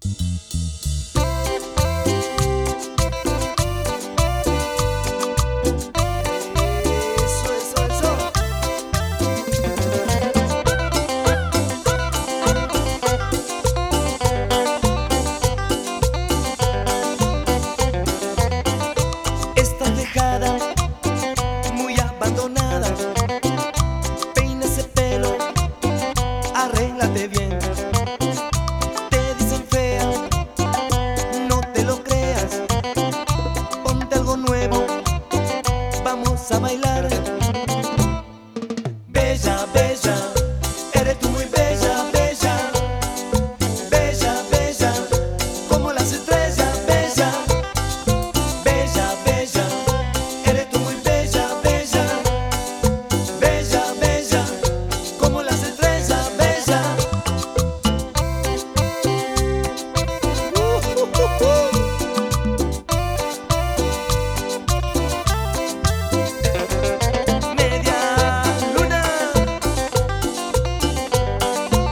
Estás dejada, muy abandonada. Peina ese pelo, arréglate bien. Te dicen fea, no te lo creas. Ponte algo nuevo, vamos a bailar. Bella, bella, eres tú muy bella, bella. Bella, bella, como las estrellas, bella. Bella, bella, eres tú muy bella, bella. Bella, bella, como las estrellas, bella. Media luna.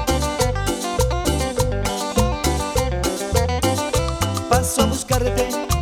Paso a buscarte